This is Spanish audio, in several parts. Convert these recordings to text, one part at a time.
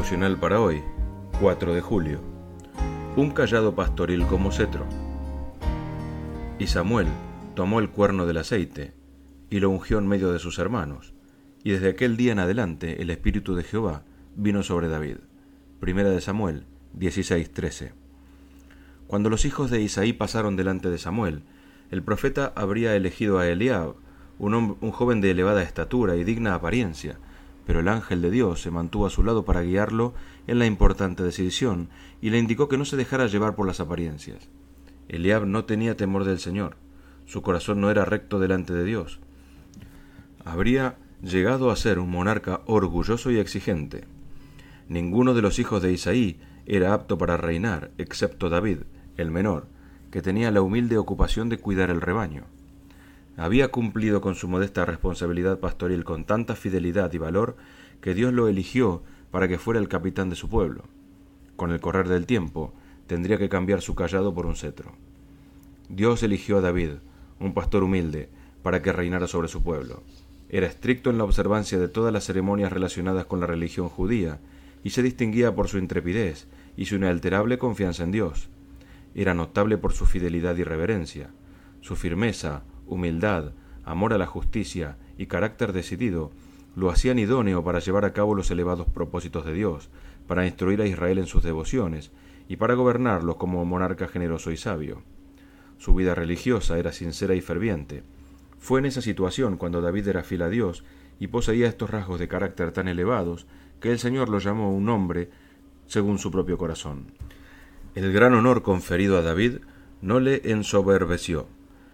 devocional para hoy, 4 de julio. Un cayado pastoril como cetro. Y Samuel tomó el cuerno del aceite y lo ungió en medio de sus hermanos, y desde aquel día en adelante el Espíritu de Jehová vino sobre David. Primera de Samuel 16:13. Cuando los hijos de Isaí pasaron delante de Samuel, el profeta habría elegido a Eliab, un joven de elevada estatura y digna apariencia, pero el ángel de Dios se mantuvo a su lado para guiarlo en la importante decisión y le indicó que no se dejara llevar por las apariencias. Eliab no tenía temor del Señor, su corazón no era recto delante de Dios. Habría llegado a ser un monarca orgulloso y exigente. Ninguno de los hijos de Isaí era apto para reinar, excepto David, el menor, que tenía la humilde ocupación de cuidar el rebaño. Había cumplido con su modesta responsabilidad pastoril con tanta fidelidad y valor que Dios lo eligió para que fuera el capitán de su pueblo. Con el correr del tiempo, tendría que cambiar su cayado por un cetro. Dios eligió a David, un pastor humilde, para que reinara sobre su pueblo. Era estricto en la observancia de todas las ceremonias relacionadas con la religión judía y se distinguía por su intrepidez y su inalterable confianza en Dios. Era notable por su fidelidad y reverencia, su firmeza, humildad, amor a la justicia y carácter decidido lo hacían idóneo para llevar a cabo los elevados propósitos de Dios, para instruir a Israel en sus devociones y para gobernarlos como monarca generoso y sabio. Su vida religiosa era sincera y ferviente. Fue en esa situación cuando David era fiel a Dios y poseía estos rasgos de carácter tan elevados que el Señor lo llamó un hombre según su propio corazón. El gran honor conferido a David no le ensoberbeció.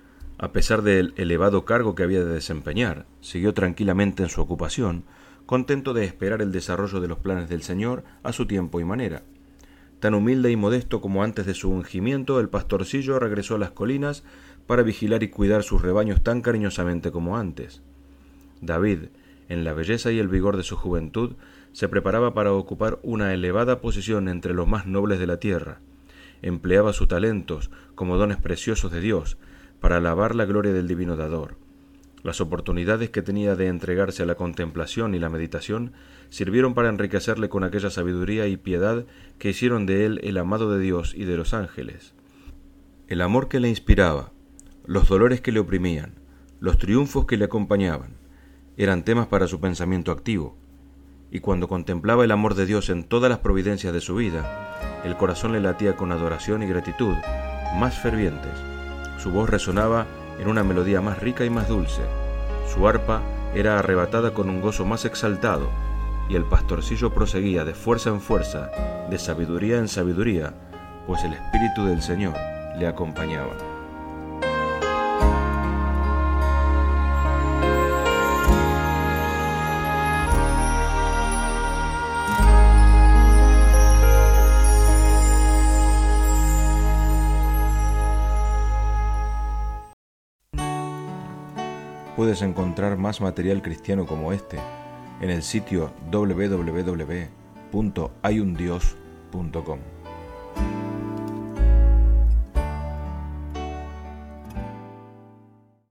A pesar del elevado cargo que había de desempeñar, siguió tranquilamente en su ocupación, contento de esperar el desarrollo de los planes del Señor a su tiempo y manera. Tan humilde y modesto como antes de su ungimiento, el pastorcillo regresó a las colinas para vigilar y cuidar sus rebaños tan cariñosamente como antes. David, en la belleza y el vigor de su juventud, se preparaba para ocupar una elevada posición entre los más nobles de la tierra. Empleaba sus talentos como dones preciosos de Dios, para alabar la gloria del divino dador. Las oportunidades que tenía de entregarse a la contemplación y la meditación sirvieron para enriquecerle con aquella sabiduría y piedad que hicieron de él el amado de Dios y de los ángeles. El amor que le inspiraba, los dolores que le oprimían, los triunfos que le acompañaban, eran temas para su pensamiento activo, y cuando contemplaba el amor de Dios en todas las providencias de su vida, el corazón le latía con adoración y gratitud más fervientes. Su voz resonaba en una melodía más rica y más dulce. Su arpa era arrebatada con un gozo más exaltado, y el pastorcillo proseguía de fuerza en fuerza, de sabiduría en sabiduría, pues el Espíritu del Señor le acompañaba. Puedes encontrar más material cristiano como este en el sitio www.hayundios.com.